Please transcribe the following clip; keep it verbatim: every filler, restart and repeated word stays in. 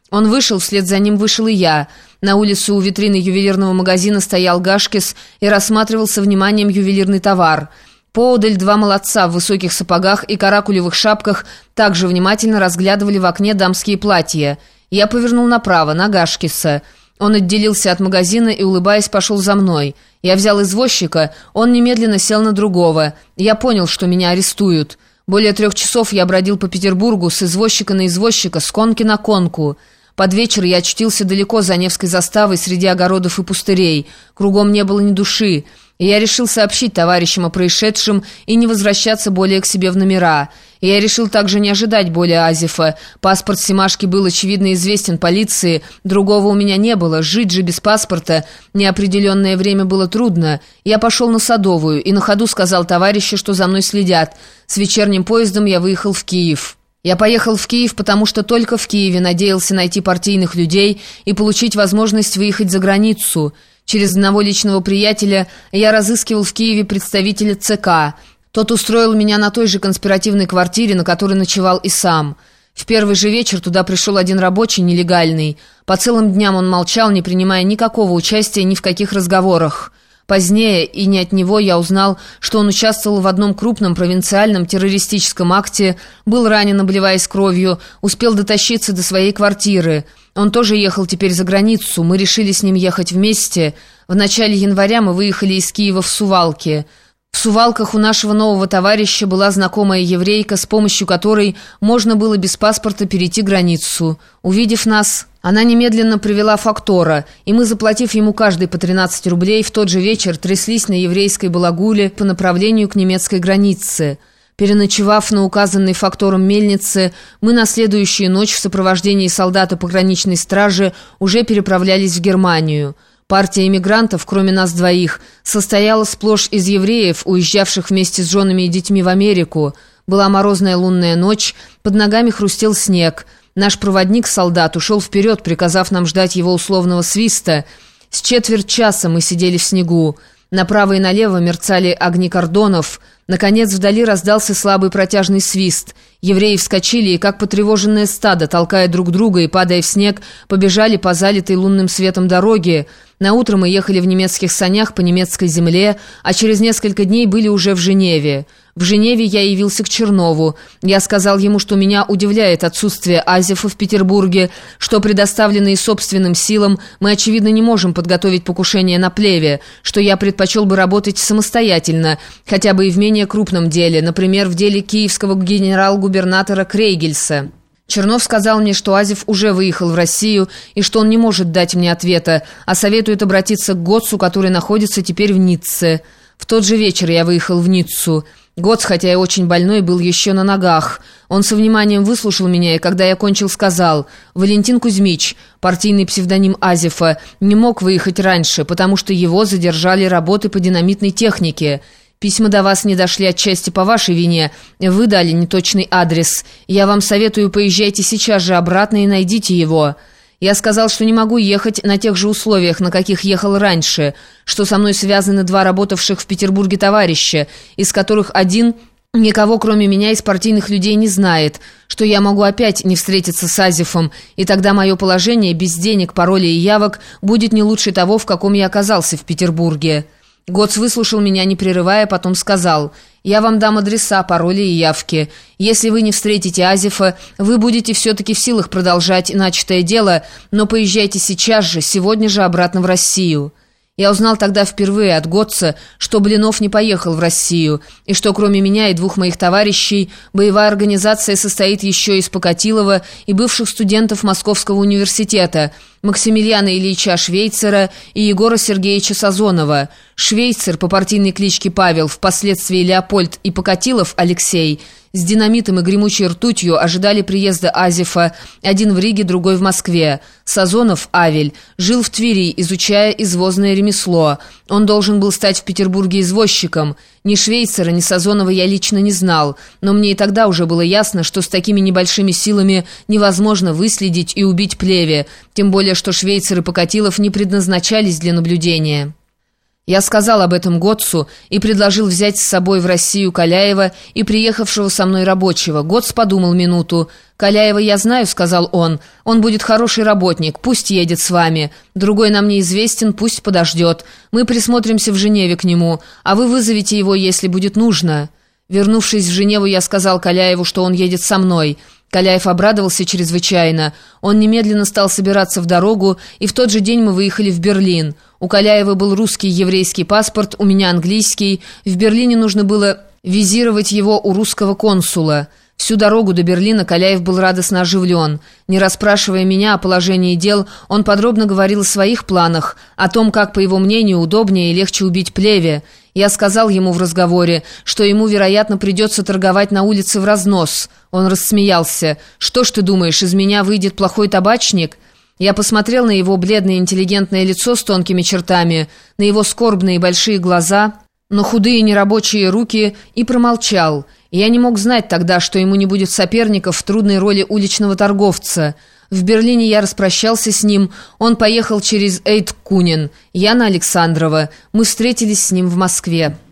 Он вышел, вслед за ним вышел и я. На улице у витрины ювелирного магазина стоял Гашкис и рассматривал со вниманием ювелирный товар. Поодаль два молодца в высоких сапогах и каракулевых шапках также внимательно разглядывали в окне дамские платья. Я повернул направо, на Гашкиса. Он отделился от магазина и, улыбаясь, пошел за мной. Я взял извозчика, он немедленно сел на другого. Я понял, что меня арестуют. Более трех часов я бродил по Петербургу с извозчика на извозчика, с конки на конку. Под вечер я очутился далеко за Невской заставой среди огородов и пустырей. Кругом не было ни души. И я решил сообщить товарищам о происшедшем и не возвращаться более к себе в номера. И я решил также не ожидать более Азефа. Паспорт Семашки был, очевидно, известен полиции. Другого у меня не было. Жить же без паспорта неопределенное время было трудно. Я пошел на Садовую и на ходу сказал товарищу, что за мной следят. С вечерним поездом я выехал в Киев. Я поехал в Киев, потому что только в Киеве надеялся найти партийных людей и получить возможность выехать за границу. Через одного личного приятеля я разыскивал в Киеве представителя ЦК. Тот устроил меня на той же конспиративной квартире, на которой ночевал и сам. В первый же вечер туда пришел один рабочий, нелегальный. По целым дням он молчал, не принимая никакого участия ни в каких разговорах. Позднее, и не от него, я узнал, что он участвовал в одном крупном провинциальном террористическом акте, был ранен, обливаясь кровью, успел дотащиться до своей квартиры. Он тоже ехал теперь за границу, мы решили с ним ехать вместе. В начале января мы выехали из Киева в Сувалки. В Сувалках у нашего нового товарища была знакомая еврейка, с помощью которой можно было без паспорта перейти границу. Увидев нас, она немедленно привела фактора, и мы, заплатив ему каждый по тринадцать рублей, в тот же вечер тряслись на еврейской балагуле по направлению к немецкой границе. Переночевав на указанной фактором мельнице, мы на следующую ночь в сопровождении солдата пограничной стражи уже переправлялись в Германию. Партия эмигрантов, кроме нас двоих, состояла сплошь из евреев, уезжавших вместе с женами и детьми в Америку. Была морозная лунная ночь, под ногами хрустел снег. Наш проводник-солдат ушел вперед, приказав нам ждать его условного свиста. С четверть часа мы сидели в снегу. Направо и налево мерцали огни кордонов. Наконец вдали раздался слабый протяжный свист. Евреи вскочили и, как потревоженное стадо, толкая друг друга и падая в снег, побежали по залитой лунным светом дороге. Наутро мы ехали в немецких санях по немецкой земле, а через несколько дней были уже в Женеве. В Женеве я явился к Чернову. Я сказал ему, что меня удивляет отсутствие Азефа в Петербурге, что, предоставленные собственным силам, мы, очевидно, не можем подготовить покушение на Плеве, что я предпочел бы работать самостоятельно, хотя бы и в менее крупном деле, например, в деле киевского генерал-губернатора Крейгельса. Чернов сказал мне, что Азеф уже выехал в Россию и что он не может дать мне ответа, а советует обратиться к Готцу, который находится теперь в Ницце. В тот же вечер я выехал в Ниццу. Готц, хотя и очень больной, был еще на ногах. Он со вниманием выслушал меня, и когда я кончил, сказал: «Валентин Кузьмич, партийный псевдоним Азефа, не мог выехать раньше, потому что его задержали работы по динамитной технике. Письма до вас не дошли отчасти по вашей вине. Вы дали неточный адрес. Я вам советую, поезжайте сейчас же обратно и найдите его». Я сказал, что не могу ехать на тех же условиях, на каких ехал раньше, что со мной связаны два работавших в Петербурге товарища, из которых один никого, кроме меня, из партийных людей не знает, что я могу опять не встретиться с Азефом, и тогда мое положение без денег, паролей и явок будет не лучше того, в каком я оказался в Петербурге. Готц выслушал меня, не прерывая, потом сказал: «Я вам дам адреса, пароли и явки. Если вы не встретите Азефа, вы будете все-таки в силах продолжать начатое дело, но поезжайте сейчас же, сегодня же обратно в Россию». Я узнал тогда впервые от Готца, что Блинов не поехал в Россию, и что кроме меня и двух моих товарищей боевая организация состоит еще из Покатилова и бывших студентов Московского университета, Максимилиана Ильича Швейцера и Егора Сергеевича Сазонова. Швейцер по партийной кличке Павел, впоследствии Леопольд, и Покатилов Алексей с динамитом и гремучей ртутью ожидали приезда Азефа, один в Риге, другой в Москве. Сазонов Авель жил в Твери, изучая извозное ремесло. Он должен был стать в Петербурге извозчиком. Ни Швейцера, ни Сазонова я лично не знал, но мне и тогда уже было ясно, что с такими небольшими силами невозможно выследить и убить Плеве, тем более что Швейцер и Покатилов не предназначались для наблюдения. Я сказал об этом Готцу и предложил взять с собой в Россию Каляева и приехавшего со мной рабочего. Готц подумал минуту. «Каляева я знаю», — сказал он. «Он будет хороший работник, пусть едет с вами. Другой нам неизвестен, пусть подождет. Мы присмотримся в Женеве к нему, а вы вызовете его, если будет нужно». Вернувшись в Женеву, я сказал Каляеву, что он едет со мной. Каляев обрадовался чрезвычайно. Он немедленно стал собираться в дорогу, и в тот же день мы выехали в Берлин. У Каляева был русский еврейский паспорт, у меня английский. В Берлине нужно было визировать его у русского консула. Всю дорогу до Берлина Каляев был радостно оживлен. Не расспрашивая меня о положении дел, он подробно говорил о своих планах, о том, как, по его мнению, удобнее и легче убить Плеве. Я сказал ему в разговоре, что ему, вероятно, придется торговать на улице в разнос. Он рассмеялся. «Что ж ты думаешь, из меня выйдет плохой табачник?» Я посмотрел на его бледное интеллигентное лицо с тонкими чертами, на его скорбные большие глаза, на худые нерабочие руки и промолчал. Я не мог знать тогда, что ему не будет соперников в трудной роли уличного торговца. В Берлине я распрощался с ним, он поехал через Эйткунен, я на Александрова. Мы встретились с ним в Москве.